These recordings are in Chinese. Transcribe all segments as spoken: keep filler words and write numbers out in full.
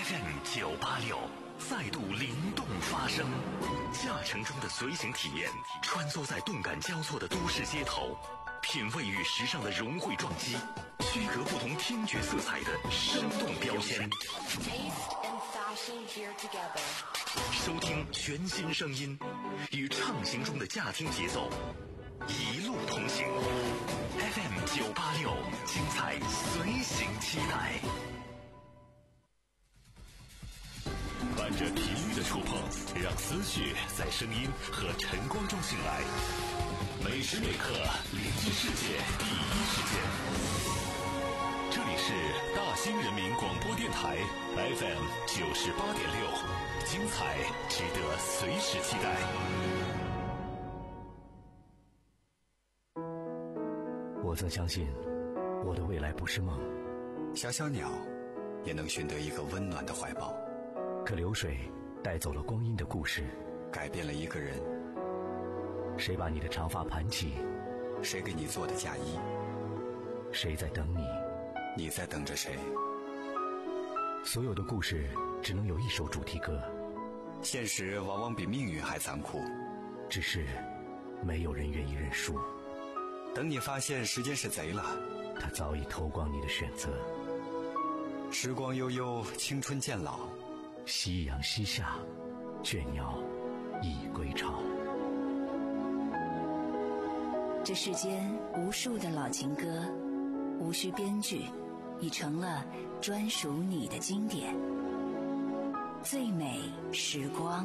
F M 九八六再度灵动发声，驾乘中的随行体验，穿梭在动感交错的都市街头，品味与时尚的融汇撞击，区隔不同听觉色彩的生动标签。收听全新声音，与畅行中的驾听节奏，一路同行。F M 九八六，精彩随行期待。伴着频率的触碰，让思绪在声音和晨光中醒来。每时每刻，聆听世界第一时间。这里是大兴人民广播电台 F M 九十八点六，精彩值得随时期待。 我曾相信，我的未来不是梦。 小小鸟也能寻得一个温暖的怀抱。 可流水带走了光阴的故事， 改变了一个人。 谁把你的长发盘起？ 谁给你做的嫁衣？ 谁在等你？ 你在等着谁？ 所有的故事只能有一首主题歌。 现实往往比命运还残酷， 只是没有人愿意认输。 等你发现时间是贼了， 他早已偷光你的选择。 时光悠悠，青春渐老， 夕阳西下，倦鸟已归巢。 这世间无数的老情歌，无需编剧，已成了专属你的经典。最美时光。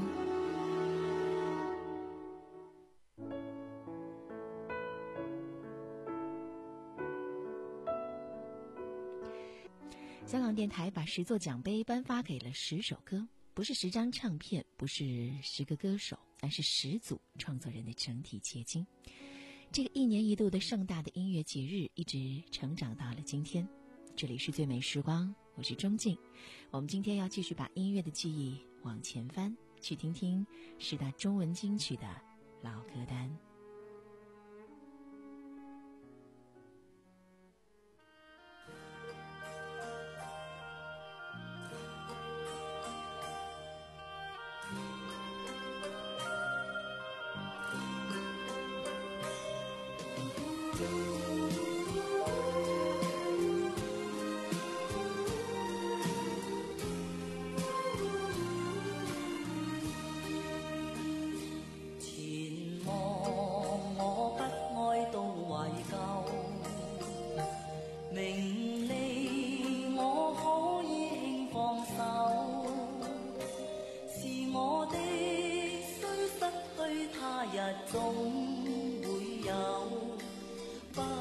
香港电台把十座奖杯颁发给了十首歌，不是十张唱片，不是十个歌手，而是十组创作人的整体结晶。这个一年一度的盛大的音乐节日一直成长到了今天。这里是最美时光，我是钟静。我们今天要继续把音乐的记忆往前翻，去听听十大中文金曲的老歌单。 總會有不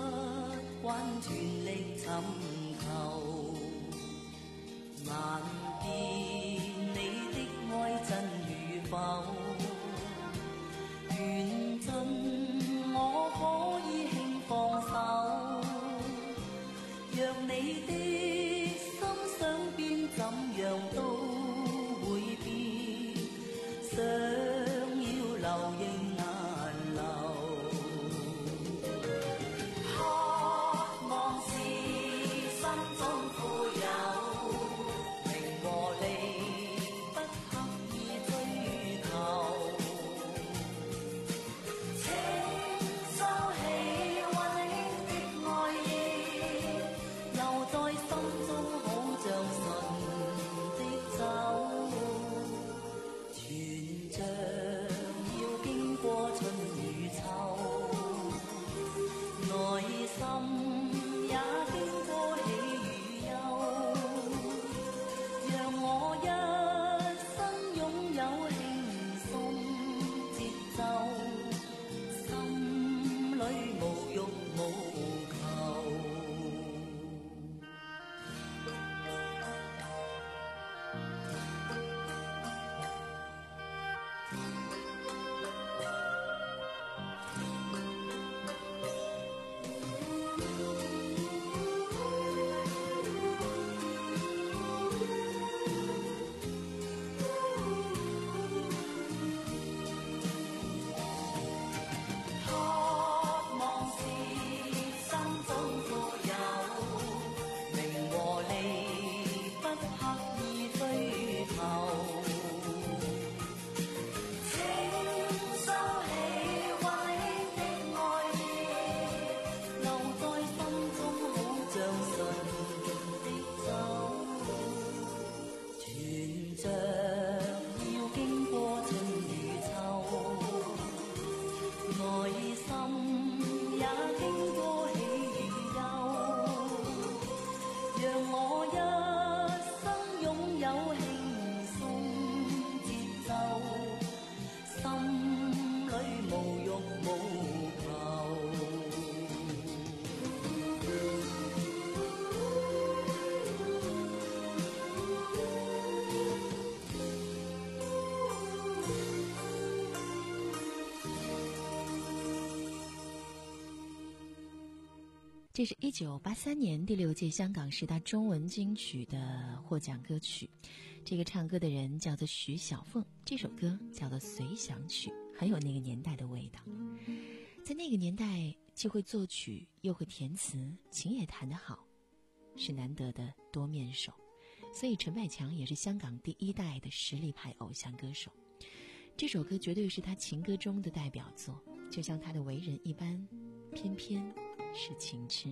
这是一九八三年第六届香港十大中文金曲的获奖歌曲，这个唱歌的人叫做徐小凤，这首歌叫做《随想曲》，很有那个年代的味道。在那个年代，既会作曲又会填词，琴也弹得好，是难得的多面手。所以陈百强也是香港第一代的实力派偶像歌手。这首歌绝对是他情歌中的代表作，就像他的为人一般，偏偏是情痴。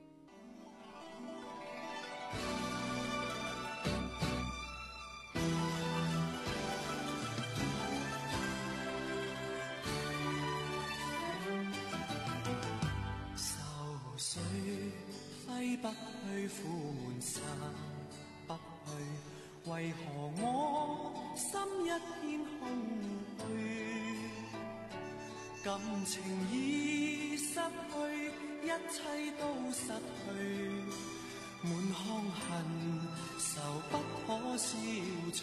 愁緒揮不去，苦悶散不去，為何我心一片空虛？感情已失去，一切都失去，滿腔恨愁不可消除。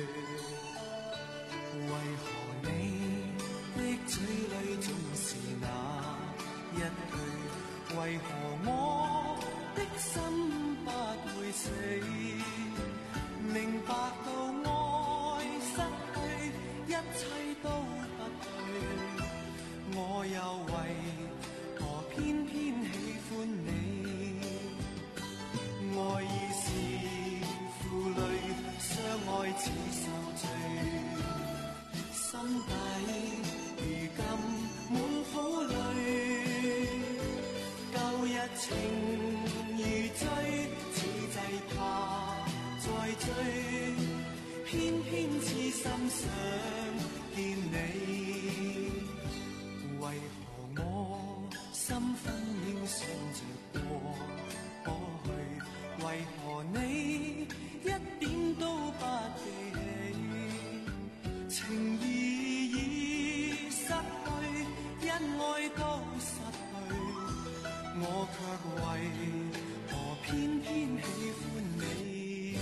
為何你的嘴裡總是那一句？為何我的心不會死？明白到愛失去，一切都不對。我又為何偏偏喜歡你？愛已是負累，相愛似受罪，心底如今滿苦淚。舊日情如醉，此際怕再追，偏偏痴心想見你。為何我心分秒想着過去？為何你一點都不記起？情意已失去，恩愛都失去，我卻為何偏偏喜歡你？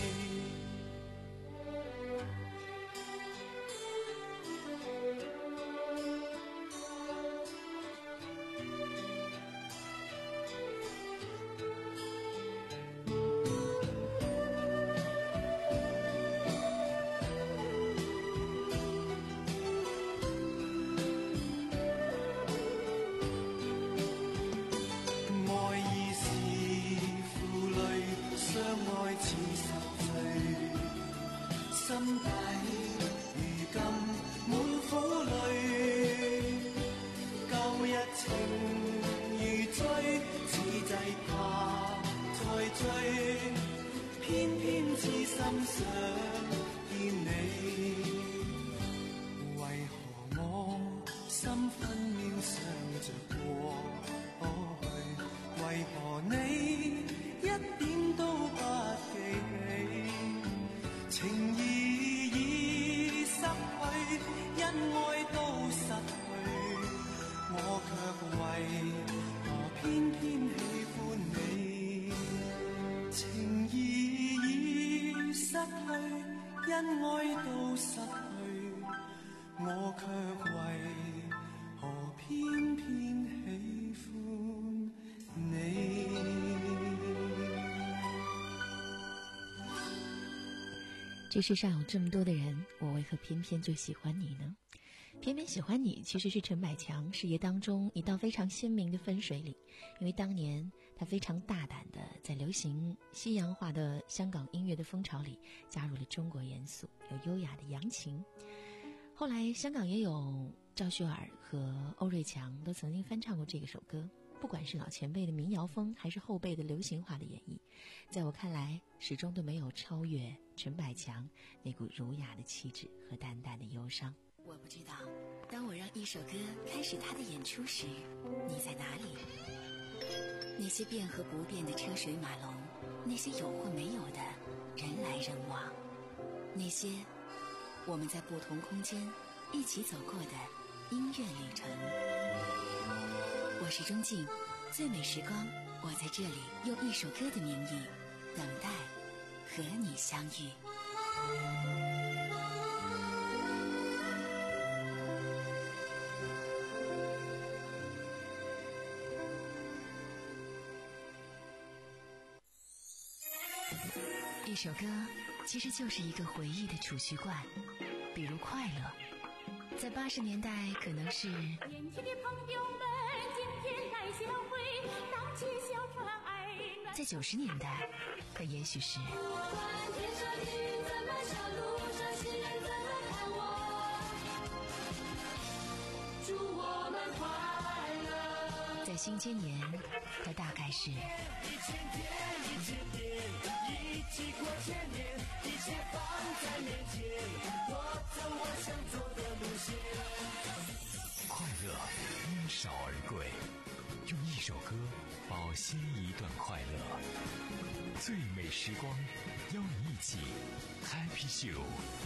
这世上有这么多的人，我为何偏偏就喜欢你呢？偏偏喜欢你其实是陈百强事业当中一道非常鲜明的分水岭，因为当年他非常大胆的在流行西洋化的香港音乐的风潮里加入了中国元素，有优雅的扬琴。后来香港也有赵秀尔和欧瑞强都曾经翻唱过这个首歌，不管是老前辈的民谣风还是后辈的流行化的演绎，在我看来始终都没有超越陈百强那股儒雅的气质和淡淡的忧伤。 我不知道，当我让一首歌开始它的演出时，你在哪里？那些变和不变的车水马龙，那些有或没有的人来人往，那些我们在不同空间一起走过的音乐旅程。我是钟静，最美时光，我在这里用一首歌的名义等待和你相遇。 一首歌其实就是一个回忆的储蓄罐，比如快乐，在八十年代可能是年轻的朋友们今天来相会，荡起小船儿暖。 在九十年代可也许是不管天上雨怎么下，路上行人怎么看我，祝我们快乐。 在新千年可大概是一千天一千年，一起过千年，一切放在面前，我走我想走的路线。 快乐因少而贵，用一首歌保鲜一段快乐。最美时光，邀你一起 Happy Show。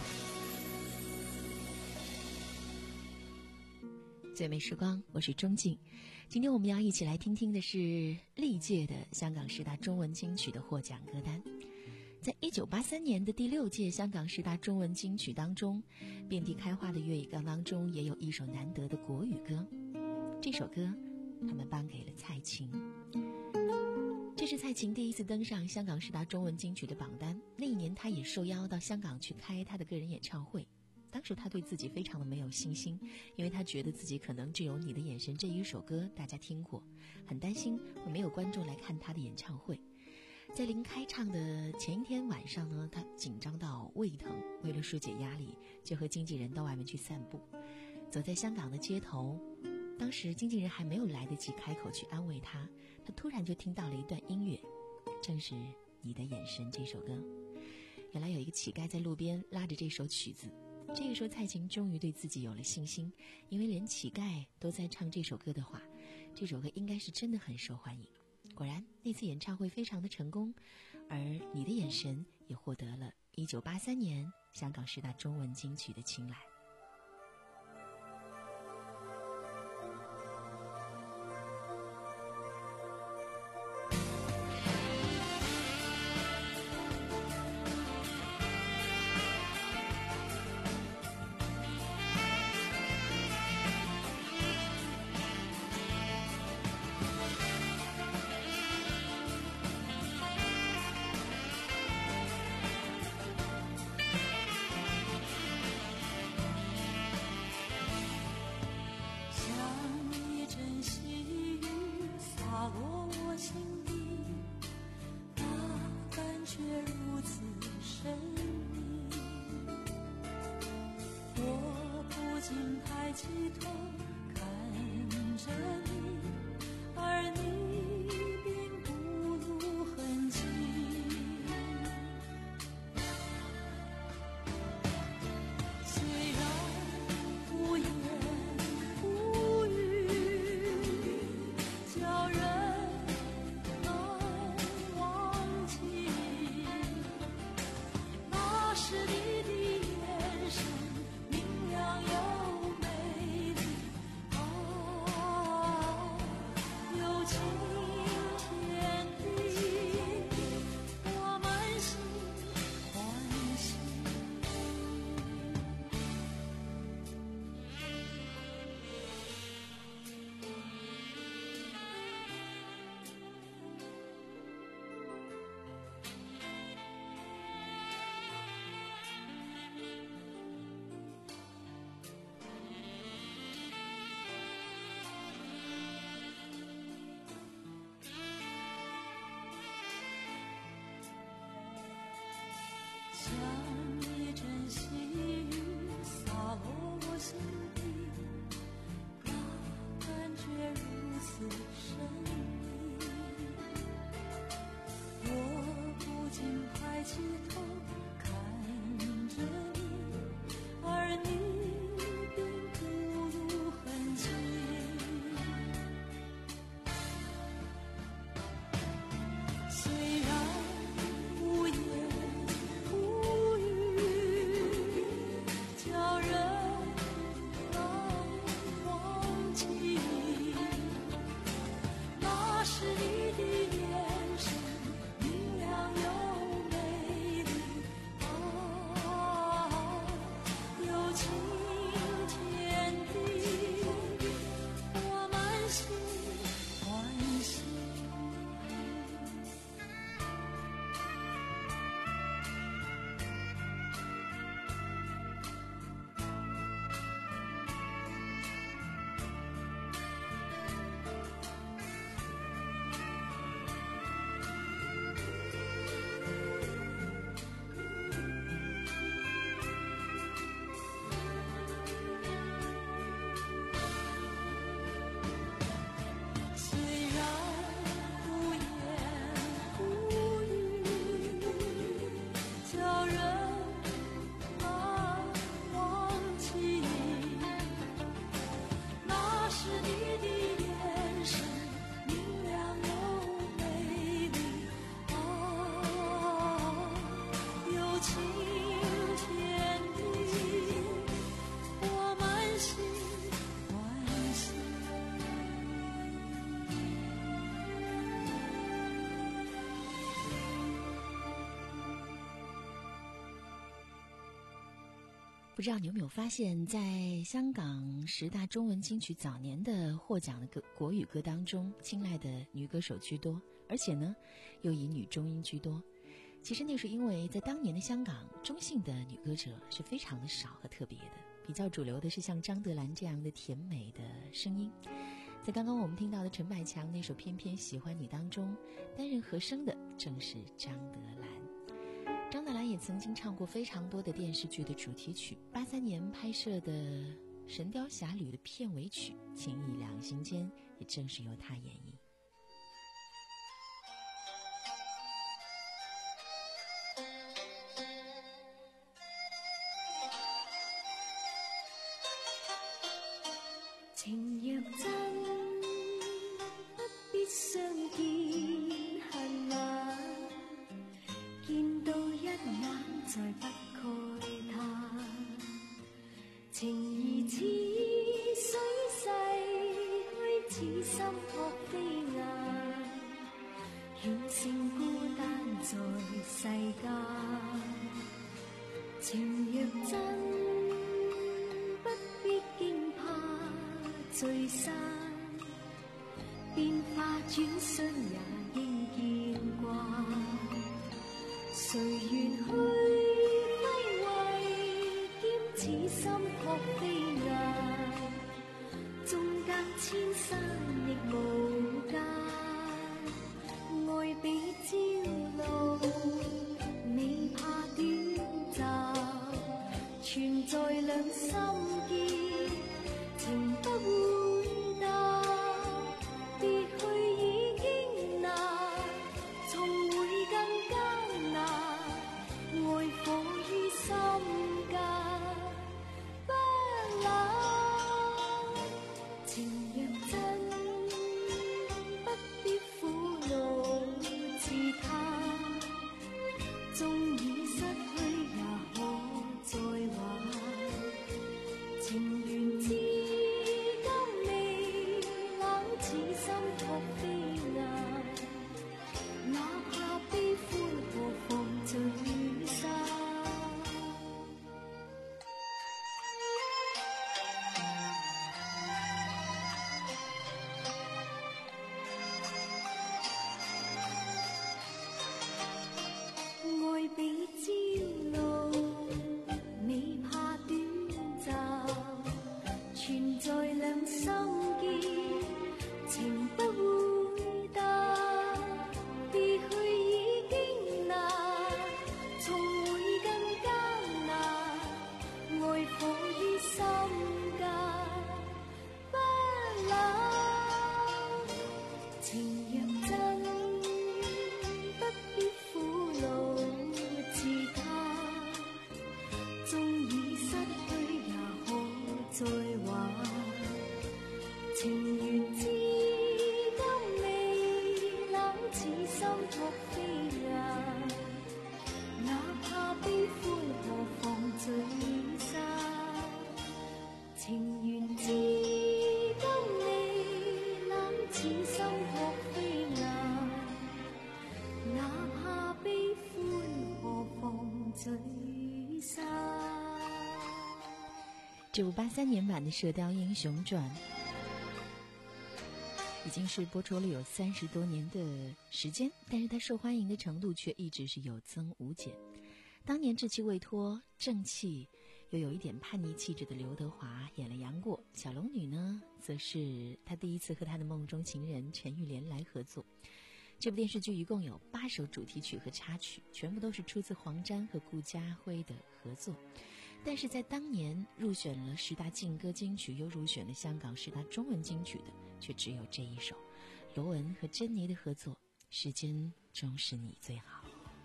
最美时光，我是钟静。今天我们要一起来听听的是历届的香港十大中文金曲的获奖歌单。在一九八三年的第六届香港十大中文金曲当中，遍地开花的粤语歌当中也有一首难得的国语歌，这首歌他们颁给了蔡琴。这是蔡琴第一次登上香港十大中文金曲的榜单，那一年她也受邀到香港去开她的个人演唱会。当时他对自己非常的没有信心，因为他觉得自己可能只有你的眼神这一首歌大家听过，很担心会没有观众来看他的演唱会。在临开唱的前一天晚上呢，他紧张到胃疼，为了疏解压力，就和经纪人到外面去散步。走在香港的街头，当时经纪人还没有来得及开口去安慰他，他突然就听到了一段音乐，正是《你的眼神》这首歌。原来有一个乞丐在路边拉着这首曲子，这个时候蔡琴终于对自己有了信心，因为连乞丐都在唱这首歌的话，这首歌应该是真的很受欢迎。果然那次演唱会非常的成功，而《你的眼神》也获得了一九八三年香港十大中文金曲的青睐。 是你的眼神明亮又美不知道你有没有发现，在香港十大中文金曲早年的获奖的歌国语歌当中，青睐的女歌手居多，而且呢，又以女中音居多。其实那是因为在当年的香港，中性的女歌者是非常的少和特别的，比较主流的是像张德兰这样的甜美的声音。在刚刚我们听到的陈百强那首《偏偏喜欢你》当中，担任和声的正是张德兰。张德兰也曾经唱过非常多的电视剧的主题曲，八三年拍摄的《神雕侠侣》的片尾曲《情义两心间》也正是由他演绎。 情若真，不必相見恨晚，見到一眼再不慨嘆。情如似水逝去，似心撲飛雁，遠勝孤單在世間。情若真，不必驚怕聚散，變化轉瞬也應見慣。誰願去揮慧，兼此心撲飛雁，縱隔千山亦無間。愛比朝露，未怕短暫，存在兩心間，情不會淡，別去已經難，重會更艱難，愛火於心間不冷。情若真，不必苦惱自嘆，縱已失去也可再挽。情緣至今未冷，似心撲飛雁，哪怕悲歡何妨聚散。愛比朝露，未怕短暫，存在兩心間，情不會淡，別去已經難，重會更艱難，愛火於心間不冷。情若真，不必苦惱自嘆，縱已失去也可再挽。情緣至今未冷，似心撲飛雁，哪怕悲歡何妨聚散。情緣至今未冷，似心撲飛雁，哪怕悲歡何妨聚散。 这部八三年版的《射雕英雄传》已经是播出了有三十多年的时间，但是它受欢迎的程度却一直是有增无减。当年志气未脱、正气又有一点叛逆气质的刘德华演了杨过，小龙女呢，则是他第一次和他的梦中情人陈玉莲来合作。这部电视剧一共有八首主题曲和插曲，全部都是出自黄沾和顾嘉辉的合作。但是在当年入选了十大劲歌金曲，又入选了香港十大中文金曲的，却只有这一首罗文和珍妮的合作《时间终是你最好》。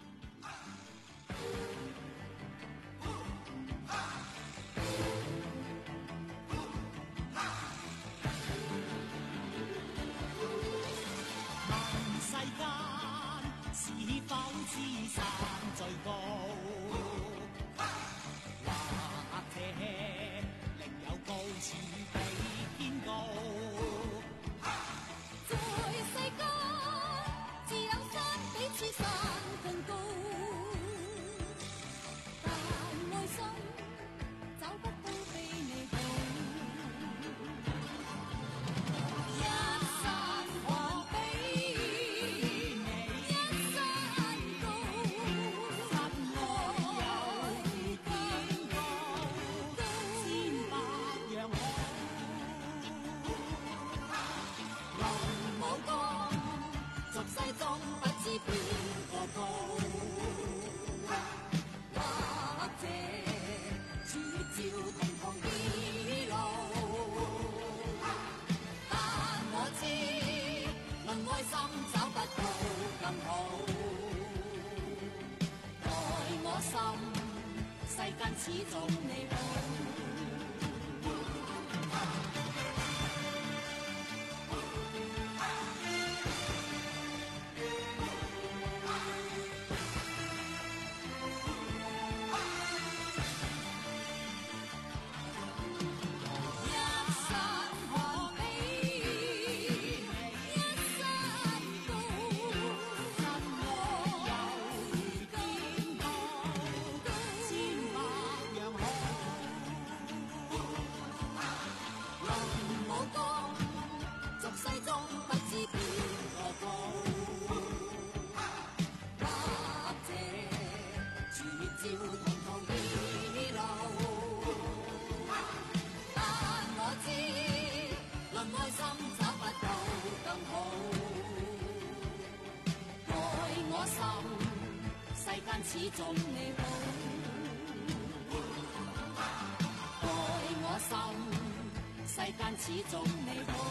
世間是否知山最高？或者另有高處比天高？ 在世間，自有山比此山更高。但愛心走世間始終你好。始終你好，愛我心，世間始終你好。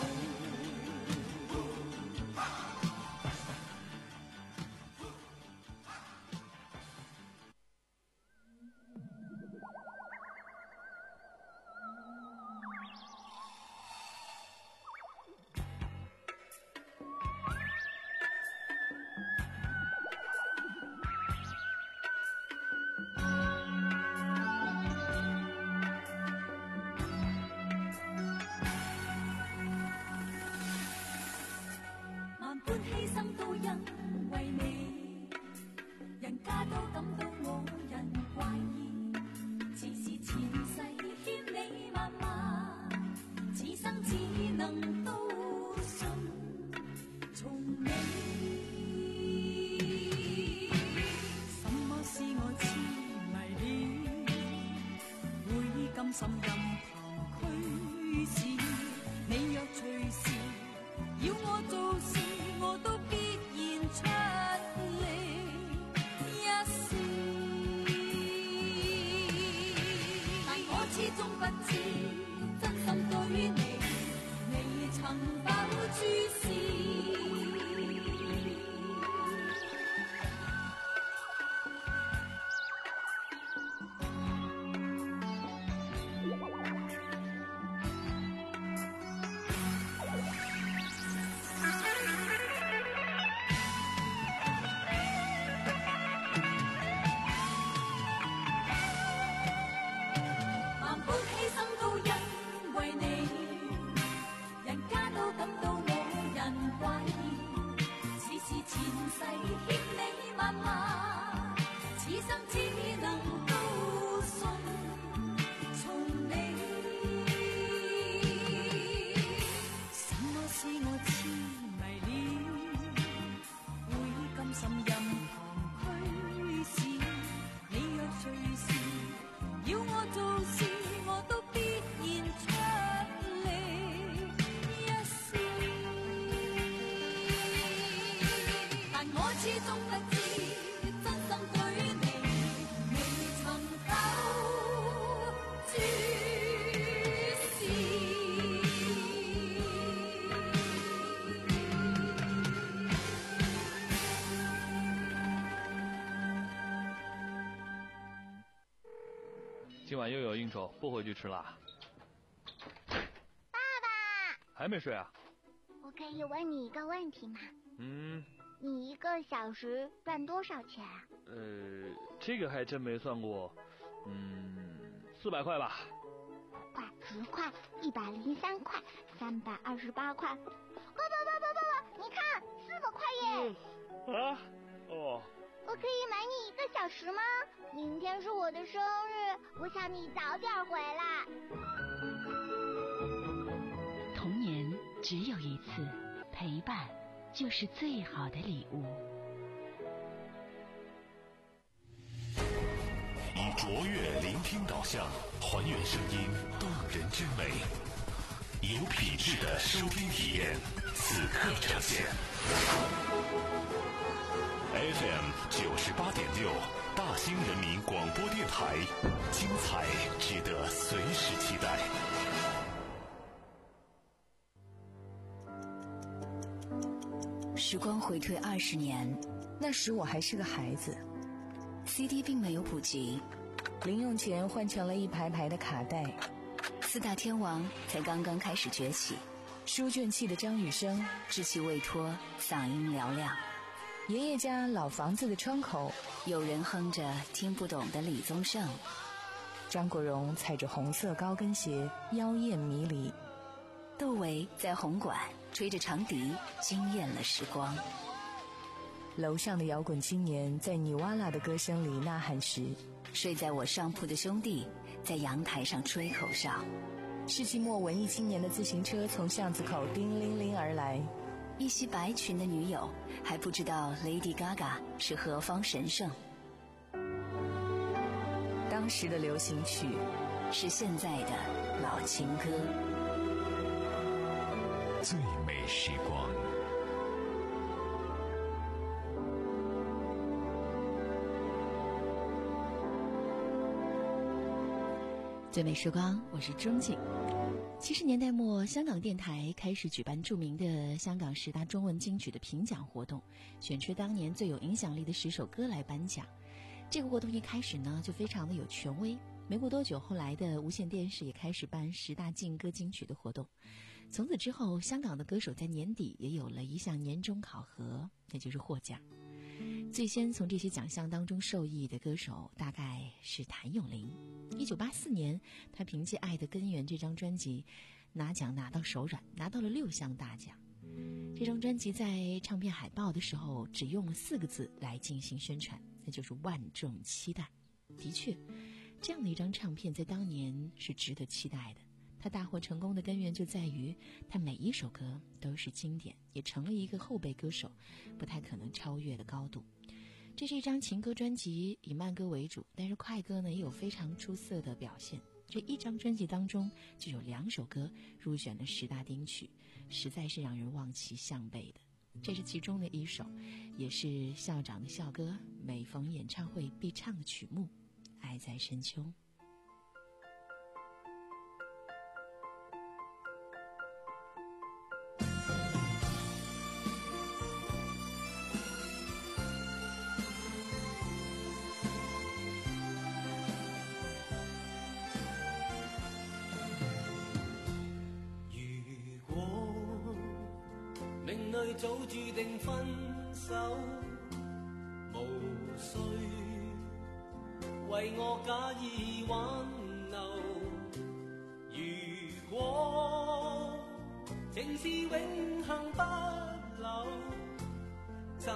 心任憑驅使，你若隨時要我做事，我都必然出力一試。但我始終不知真心對你，未曾否注視。 今晚又有应酬，不回去吃啦。 爸爸， 还没睡啊？ 我可以问你一个问题吗？ 嗯。 你一个小时赚多少钱啊？ 呃，这个还真没算过。嗯，四百块吧。 块、十块、一百零三块、三百二十八块。爸爸爸爸爸爸，你看，四百块耶！ 嗯、啊？哦。 我可以买你一个小时吗？明天是我的生日，我想你早点回来。 童年只有一次，陪伴就是最好的礼物。 以卓越聆听导向，还原声音动人之美，有品质的收听体验，此刻呈现。F M 九十八点六，大兴人民广播电台，精彩值得随时期待。 时光回退二十年， 那时我还是个孩子 ，C D 并没有普及， 零用钱换成了一排排的卡带， 四大天王才刚刚开始崛起， 书卷气的张雨生稚气未脱，嗓音嘹亮。 爷爷家老房子的窗口， 有人哼着听不懂的李宗盛。 张国荣踩着红色高跟鞋，妖艳迷离。 窦唯在红馆吹着长笛，惊艳了时光。 楼上的摇滚青年在尼瓦拉的歌声里呐喊时， 睡在我上铺的兄弟在阳台上吹口哨。 世纪末文艺青年的自行车从巷子口叮铃铃而来， 一袭白裙的女友还不知道 Lady Gaga 是何方神圣。 当时的流行曲是现在的老情歌。 最美时光， 最美时光，我是钟静。七十年代末，香港电台开始举办著名的香港十大中文金曲的评奖活动，选出当年最有影响力的十首歌来颁奖。这个活动一开始呢，就非常的有权威。没过多久，后来的无线电视也开始办十大劲歌金曲的活动。从此之后，香港的歌手在年底也有了一项年终考核，那就是获奖。最先从这些奖项当中受益的歌手大概是谭咏麟。一九八四年，他凭借《爱的根源》这张专辑拿奖拿到手软，拿到了六项大奖。这张专辑在唱片海报的时候只用了四个字来进行宣传，那就是万众期待。的确，这样的一张唱片在当年是值得期待的。它大获成功的根源就在于它每一首歌都是经典，也成了一个后辈歌手不太可能超越的高度。这是一张情歌专辑，以慢歌为主，但是快歌呢也有非常出色的表现。这一张专辑当中就有两首歌入选了十大金曲，实在是让人望其项背的。这是其中的一首，也是校长的校歌，每逢演唱会必唱的曲目《爱在深秋》。 早注定分手，無需為我假意挽留。如果情是永恆不朽，怎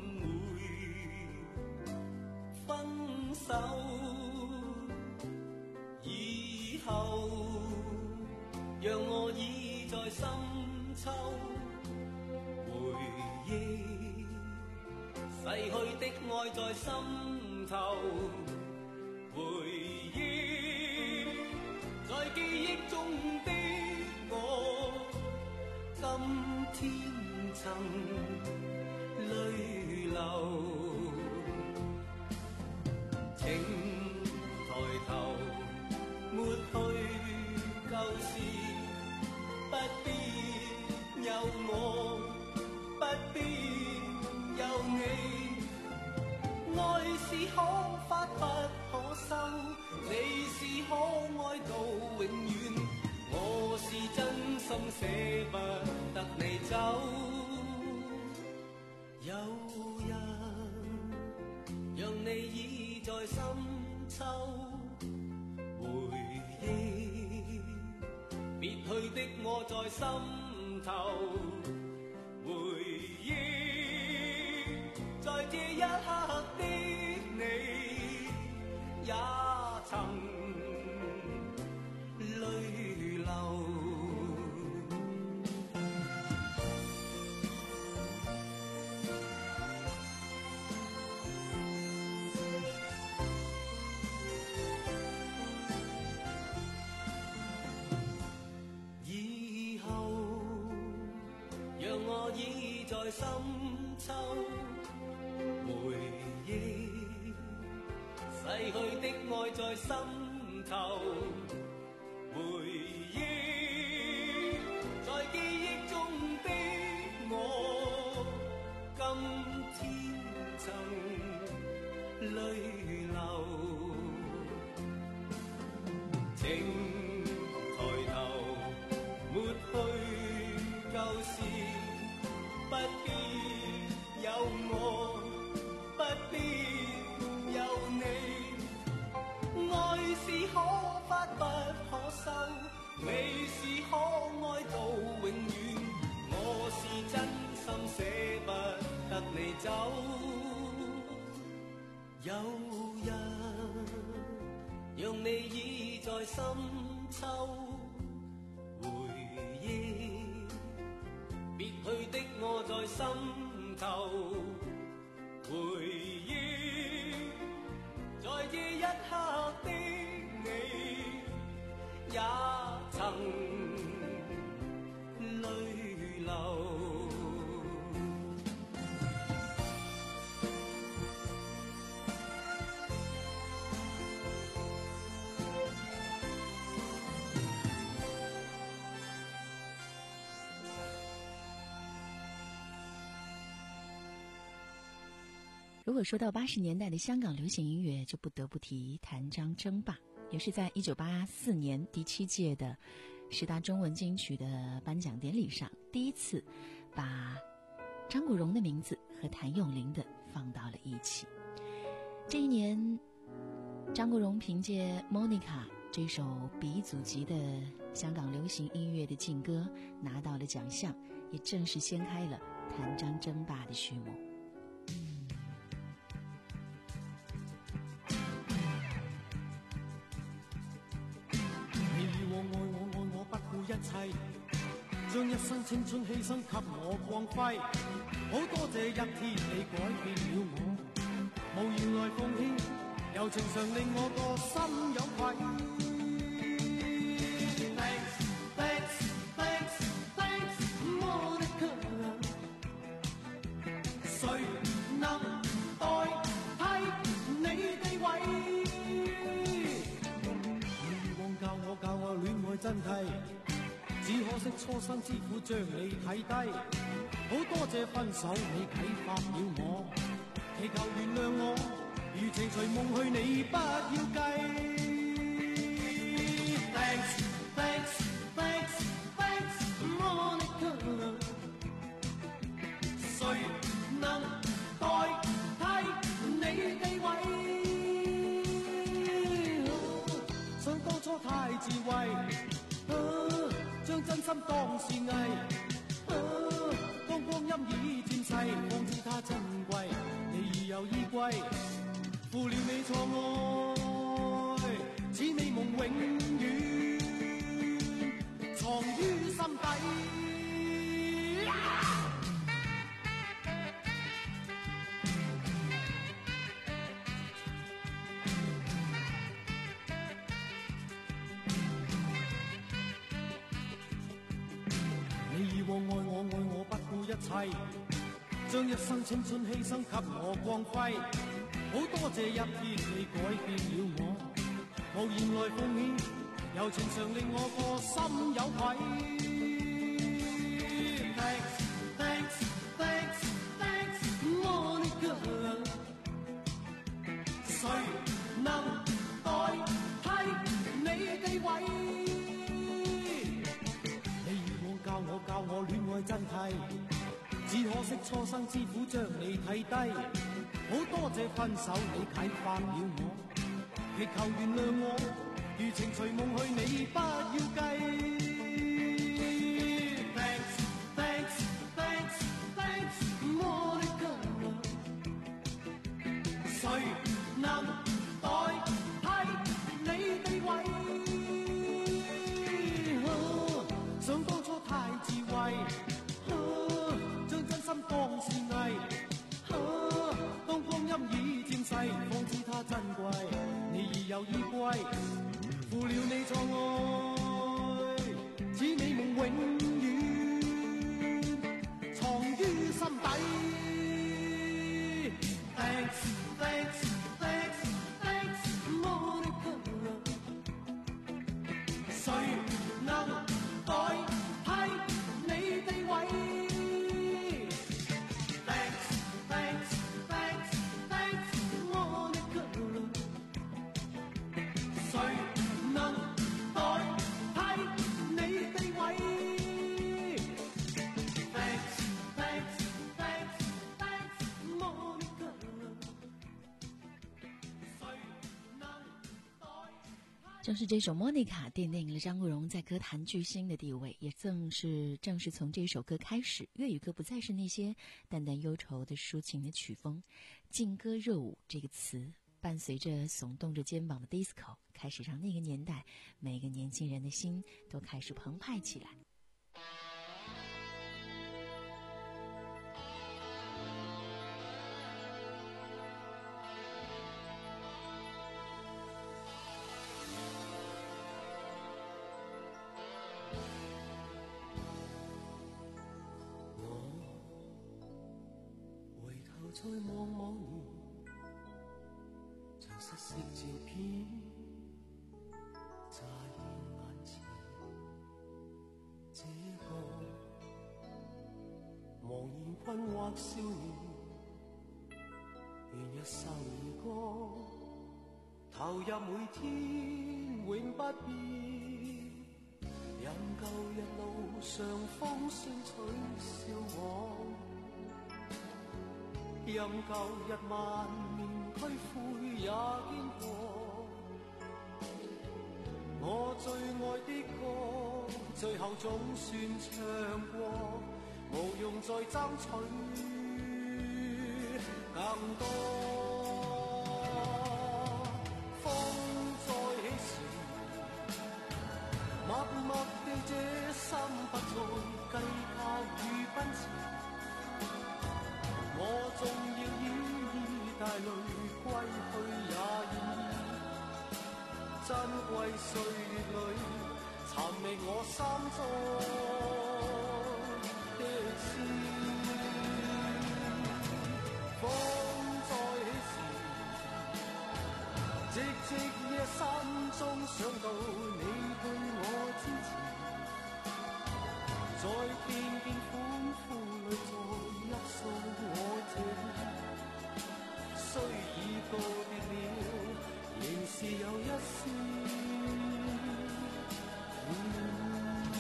會分手？以後讓我倚在深秋。逝去的愛在心頭，回憶在記憶中的我，今天曾淚流。請抬頭，抹去舊事，不必有我，不必有你。愛是可發不可收，你是可愛到永遠，我是真心捨不得你走。有人讓你倚在深秋，回憶別去的我在心頭，回憶在這一刻的你也曾淚流。以後讓我倚在深秋，回憶逝去的愛在心頭，回憶在記憶中的我，今天曾淚流。 你是可愛到永遠，我是真心捨不得你走。有日讓你倚在深秋，回憶別去的我在心頭，回憶在這一刻的你也曾淚流。 如果说到八十年代的香港流行音乐，就不得不提谭张争霸，也是在一九八四年第七届的十大中文金曲的颁奖典礼上，第一次把张国荣的名字和谭咏麟的放到了一起。这一年，张国荣凭借《Monica》这首鼻祖级的香港流行音乐的劲歌拿到了奖项，也正式掀开了谭张争霸的序幕。 一切將一生青春犧牲給我光輝，好多謝一天你改變了我，無言來奉獻，柔情常令我個心有愧。Thanks, thanks, thanks, thanks, Monica， 誰能代替你地位？你以往教我教我戀愛真諦，只可惜初生之苦將你睇低，好多謝分手你啟發了我，祈求原諒我，如情隨夢去你不要計。Thanks, thanks, thanks, thanks, Monica， 誰能代替你地位？想當初太智慧，將真心當是藝，啊，當光陰已漸逝，方知它珍貴。你已有依歸，負了你錯愛，此美夢永遠藏於心底。愛我愛我不顧一切，將一生青春犧牲給我光輝，好多謝一天你改變了我，無言來奉獻，柔情常令我個心有愧。Thanks, thanks, thanks, thanks, Monica， 誰能代替你地位？教我教我戀愛真諦，只可惜初生之苦將你睇低，好多謝分手你啟發了我，祈求原諒我，如情隨夢去你不要計。Thanks, thanks, thanks, thanks, Monica， 誰能代替你地位？想當初太智慧，啊，將真心當是藝，啊，當光陰已漸逝，方知它珍貴。你已有依歸，負了你錯愛，此美夢永遠藏於心底。Thanks, thanks, thanks, thanks, Monica， 誰能代替你地位？ Thanks, thanks, thanks, thanks, Monica， 誰能代替你地位？ 正是这首《Monica》奠定了张国荣在歌坛巨星的地位，也正是正是从这首歌开始，粤语歌不再是那些淡淡忧愁的抒情的曲风，劲歌热舞这个词伴随着耸动着肩膀的 disco， 开始让那个年代每个年轻人的心都开始澎湃起来。 再望望你，像失色照片乍現眼前，這個茫然困惑少年，願一生而歌，投入每天永不變，任舊日路上風聲取笑我。任舊日萬年俱灰也經過，我最愛的歌，最後總算唱過，無用再爭取更多。風再起時，默默地這心不再計較與奔馳。我縱要依依帶淚歸去也願意，珍貴歲月裏尋覓我心中的詩。風再起時，寂寂夜心中想到你對我支持，在片片歡呼裏再憶訴我這雖已告別了，仍是有一絲、嗯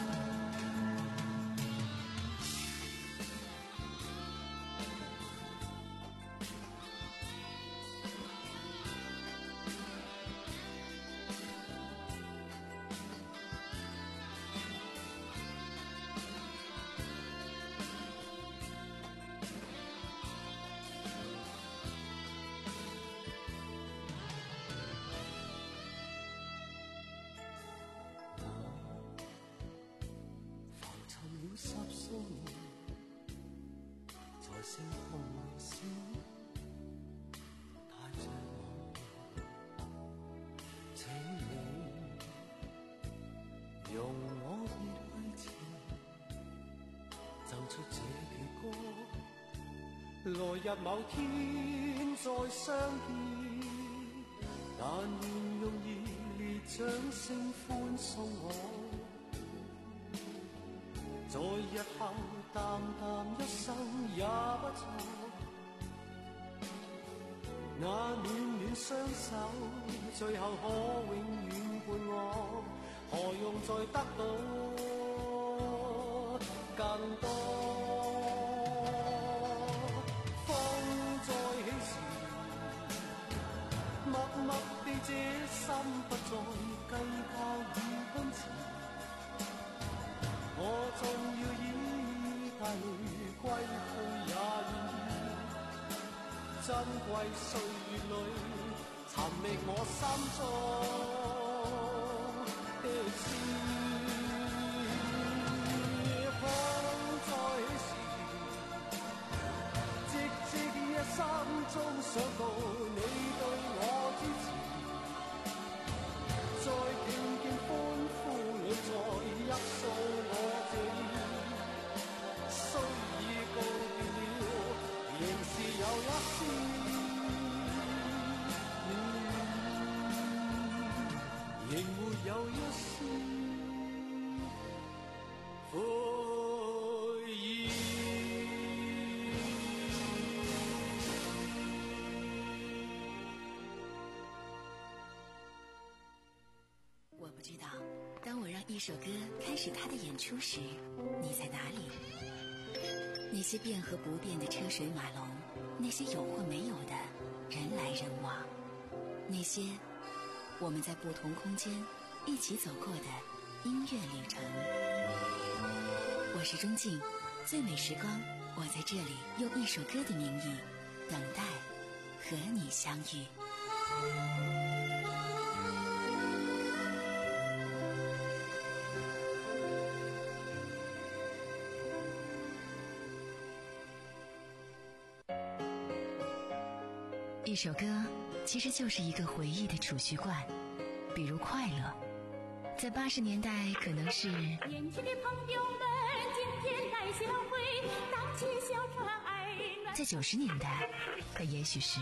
十數年，在星空微笑，帶着我，請你容我熱去前，奏出這句歌，來日某天再相見，但願用熱烈掌聲歡送我。在日後淡淡一生也不錯，那暖暖雙手最後可永遠伴我，何用再得到更多。風再起時，默默地這心不再計較與奔馳，我縱要依依帶淚歸去也願意，珍貴歲月裏尋覓我心中的詩。風再起時，寂寂夜心中想到你對我支持，在靜靜歡呼裏再憶訴我。雖已告別了，仍是有一絲、嗯，仍沒有一絲悔意。 我不知道，当我让一首歌开始它的演出时，你在哪里？那些变和不变的车水马龙，那些有或没有的人来人往，那些我们在不同空间一起走过的音乐旅程。我是钟静，最美时光，我在这里用一首歌的名义等待和你相遇。一首歌其实就是一个回忆的储蓄罐，比如快乐，在八十年代可能是年轻的朋友们今天来相会，荡起小船爱暖。 在九十年代它也许是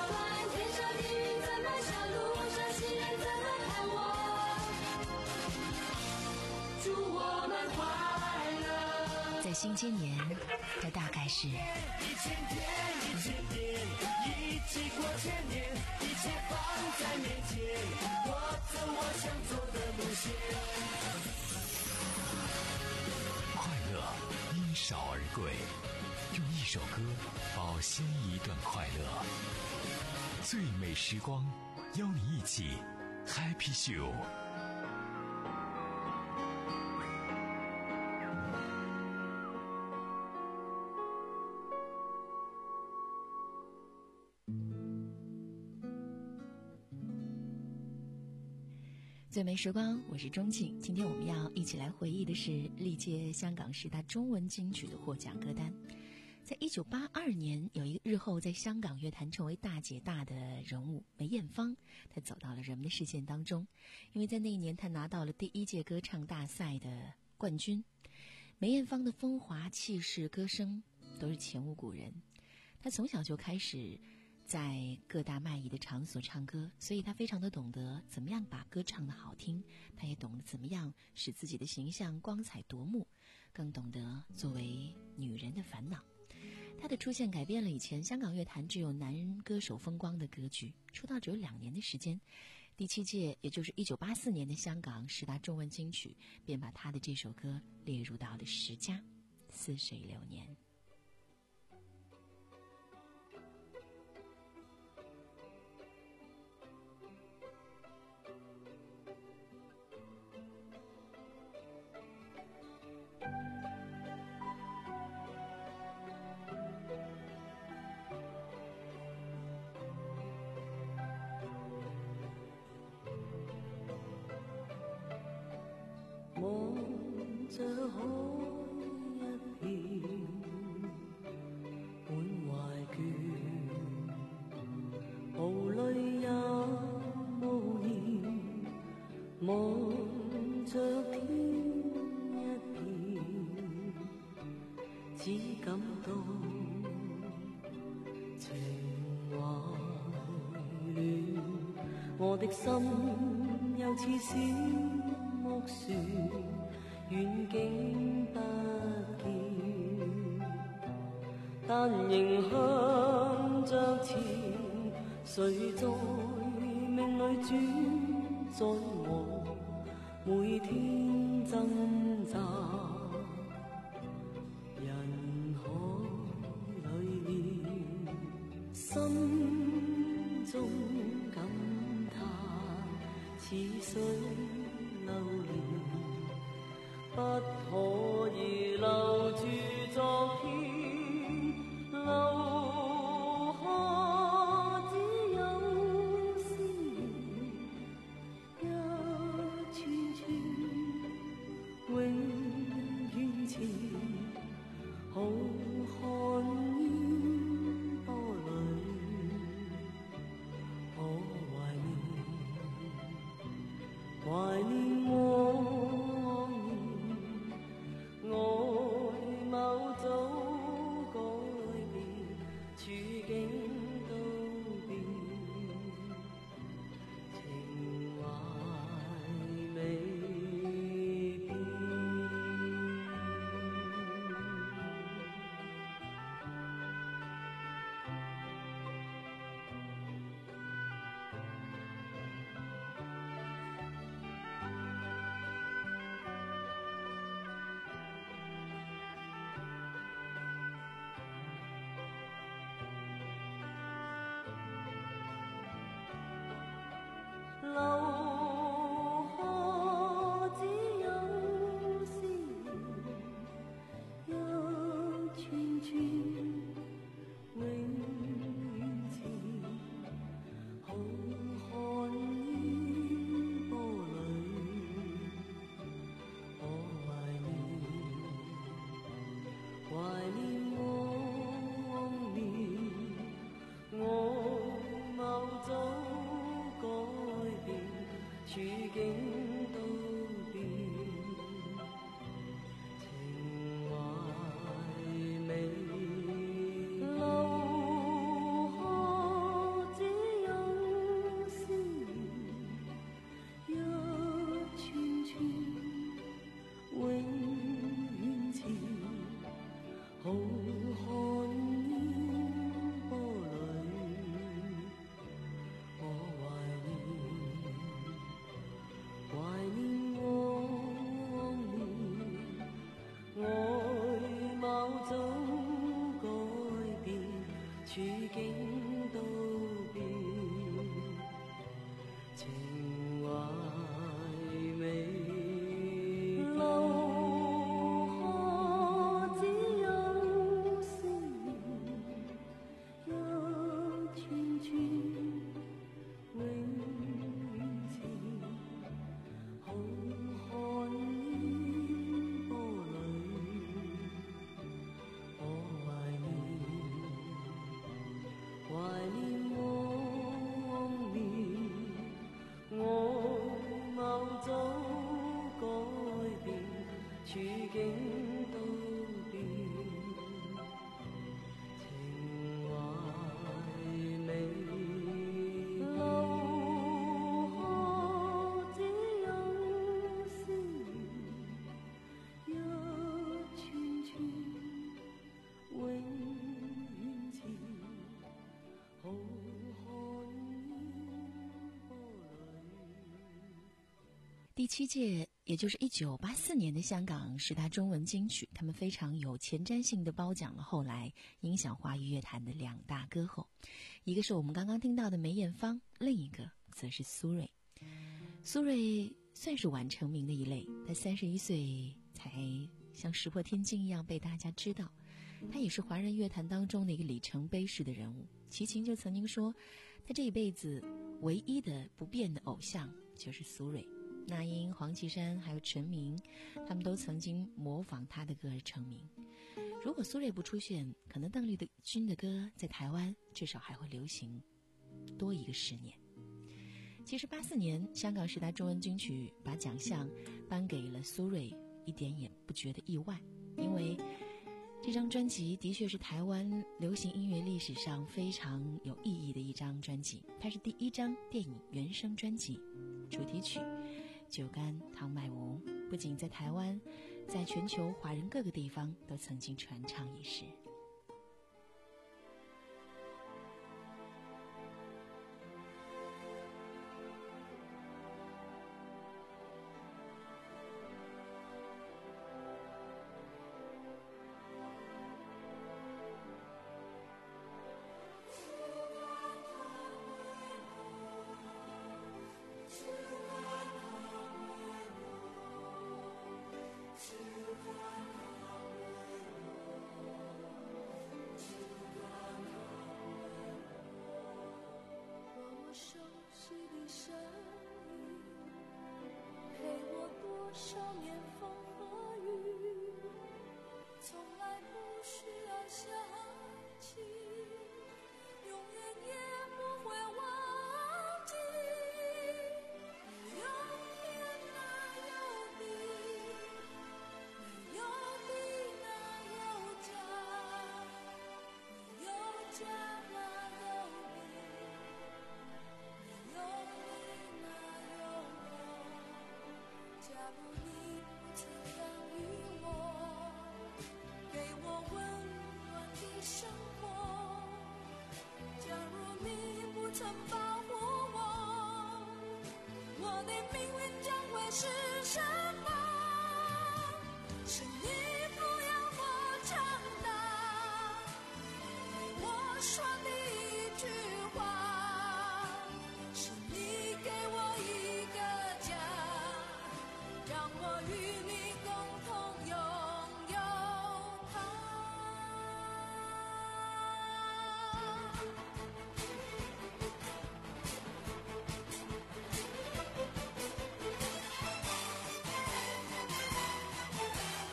祝我们快乐。 在新千年它大概是一千天一千年，一起过千年，一切放在面前，我走我想走的路线。 快乐因少而贵，用一首歌保鲜一段快乐。最美时光，邀你一起 Happy Show。 最美时光，我是钟静。今天我们要一起来回忆的是历届香港十大中文金曲的获奖歌单。在一九八二年，有一个日后在香港乐坛成为大姐大的人物梅艳芳，她走到了人们的视线当中，因为在那一年她拿到了第一届歌唱大赛的冠军。梅艳芳的风华气势、歌声都是前无古人。她从小就开始在各大卖艺的场所唱歌，所以他非常的懂得怎么样把歌唱得好听，他也懂得怎么样使自己的形象光彩夺目，更懂得作为女人的烦恼。他的出现改变了以前香港乐坛只有男人歌手风光的格局。出道只有两年的时间，第七届也就是一九八四年的香港十大中文金曲便把他的这首歌列入到了十佳。似水流年。 望着海一片滿懷倦，無淚也無言，望着天一片，只感到情懷亂，我的心又似小木船，遠景不見，但仍向着前。誰在命裏轉，在我每天掙扎人海裏面，心中感嘆似水流年，不可以留住昨天，留下只有思念，一串串永遠前，浩瀚煙波裏，我懷念，懷念往年，愛貌早改變，處境都變，情懷未變。 處境都變，情懷美。路可只有思念，一串串永遠前，浩瀚煙波裏，我懷念，懷念往年，外貌早改變，處境都變，情懷美。路可只有思念，一串串永遠前，浩瀚煙波裏，我懷念，懷念往年，我貌早改變，處境都變，情懷美。路可只有思念，一串串永遠前，浩瀚煙波裏。 第七届，也就是一九八四年的香港十大中文金曲，他们非常有前瞻性的褒奖了后来影响华语乐坛的两大歌后，一个是我们刚刚听到的梅艳芳，另一个则是苏芮。苏芮算是晚成名的一类，她三十一岁才像石破天惊一样被大家知道。她也是华人乐坛当中的一个里程碑式的人物。齐秦就曾经说，她这一辈子唯一的不变的偶像就是苏芮。那英、黄绮珊还有陈明，他们都曾经模仿她的歌而成名。如果苏芮不出现，可能邓丽君的歌在台湾至少还会流行多一个十年。其实八四年香港十大中文金曲把奖项颁给了苏芮，一点也不觉得意外，因为这张专辑的确是台湾流行音乐历史上非常有意义的一张专辑，它是第一张电影原声专辑，主题曲酒干倘卖无不仅在台湾，在全球华人各个地方都曾经传唱一时。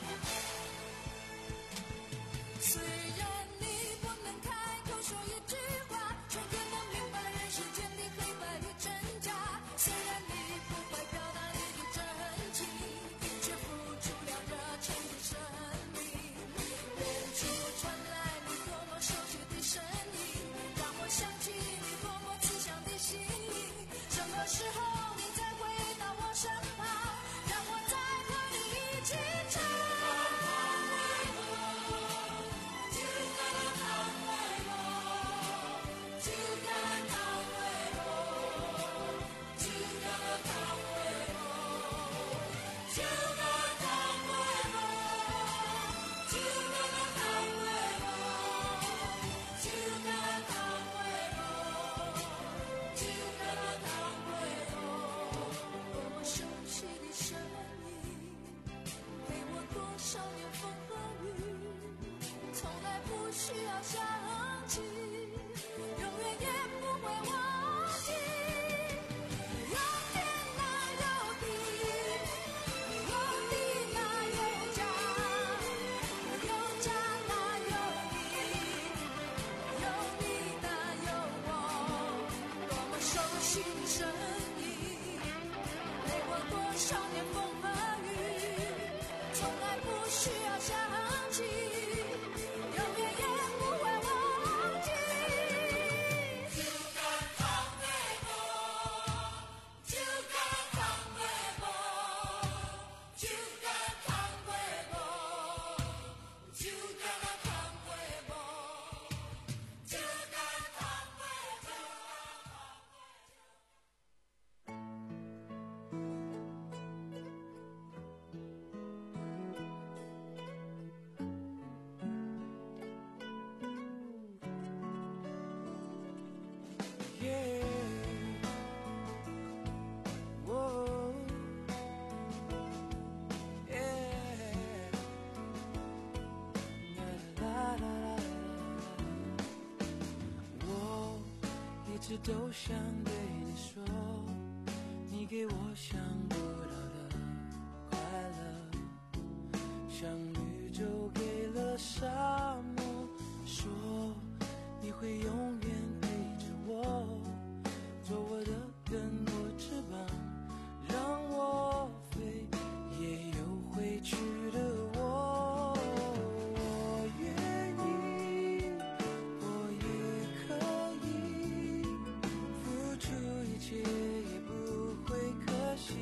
虽然你不能开口说一句直都想对你说，你给我想不到的快乐，像绿洲给了沙漠，说你会永远陪着我，做我的根，我翅膀，让我飞，也有回去的我。我愿意，我也可以付出一切，也不会可惜。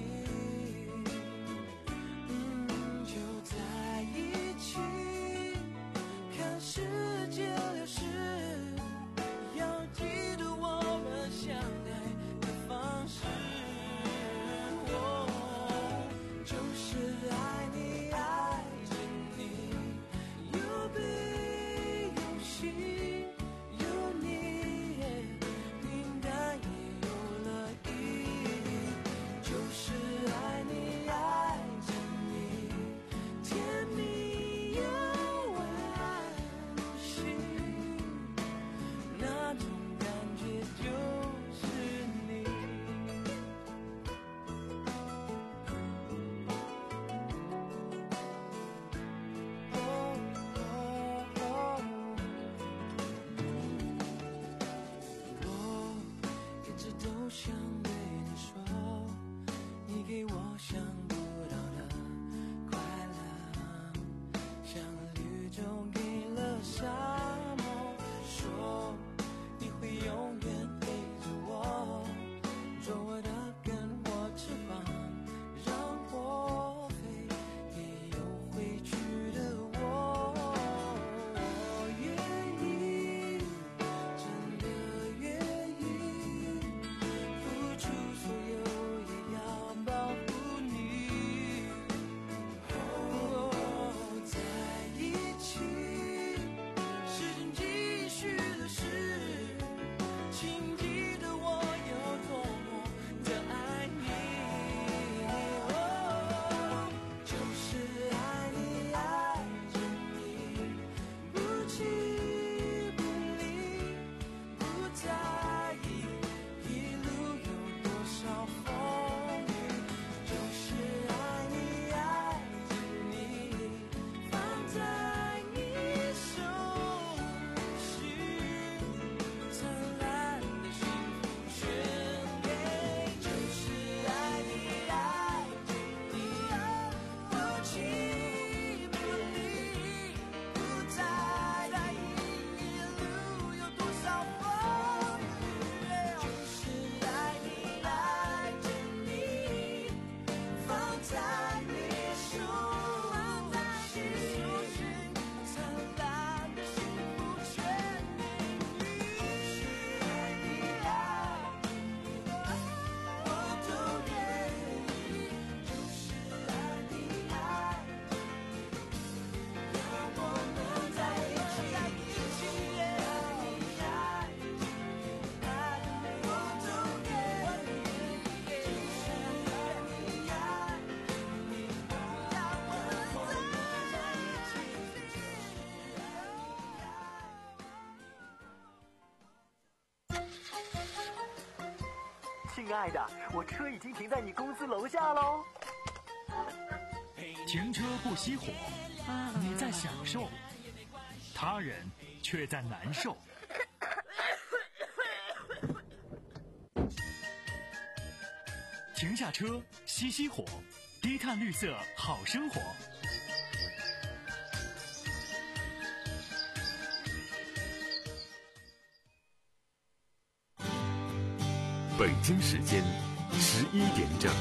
嗯，就在一起，看世界流逝，要记住我们相爱的方式。哦，就是爱你，爱着你，有悲有喜，有你，平淡也有了意义。就是爱你，爱着你，甜蜜又温馨，那种感觉就是你。哦哦哦，我一直都想对你说，你给我想不到的快乐，像绿洲给了沙漠，说你会永远陪着我，做我的根，我翅膀，让我飞，也有回去的我。我愿意，真的愿意，付出所有，也要保护你。哦，在一起，时间继续流逝，请记得我有多么的爱你。哦，就是爱你，爱着你，不弃不离，不在意一路有多少风雨。就是爱你，爱着你，放在你手心，灿烂的幸福全给。就是爱你，爱着你，不弃不离，不在意一路有多少风雨。就是爱你，爱着你，放在你手心，灿烂的幸福全给你。就是爱你，爱着你，我都愿意。就是爱你，爱着你，让我们在一起，爱你，爱着你，我都愿意。就是爱你，爱着你，让我们在一亲爱的，我车已经停在你公司楼下喽。 停车不熄火，你在享受，他人却在难受。停下车，熄熄火，低碳绿色好生活。 北京时间十一点整。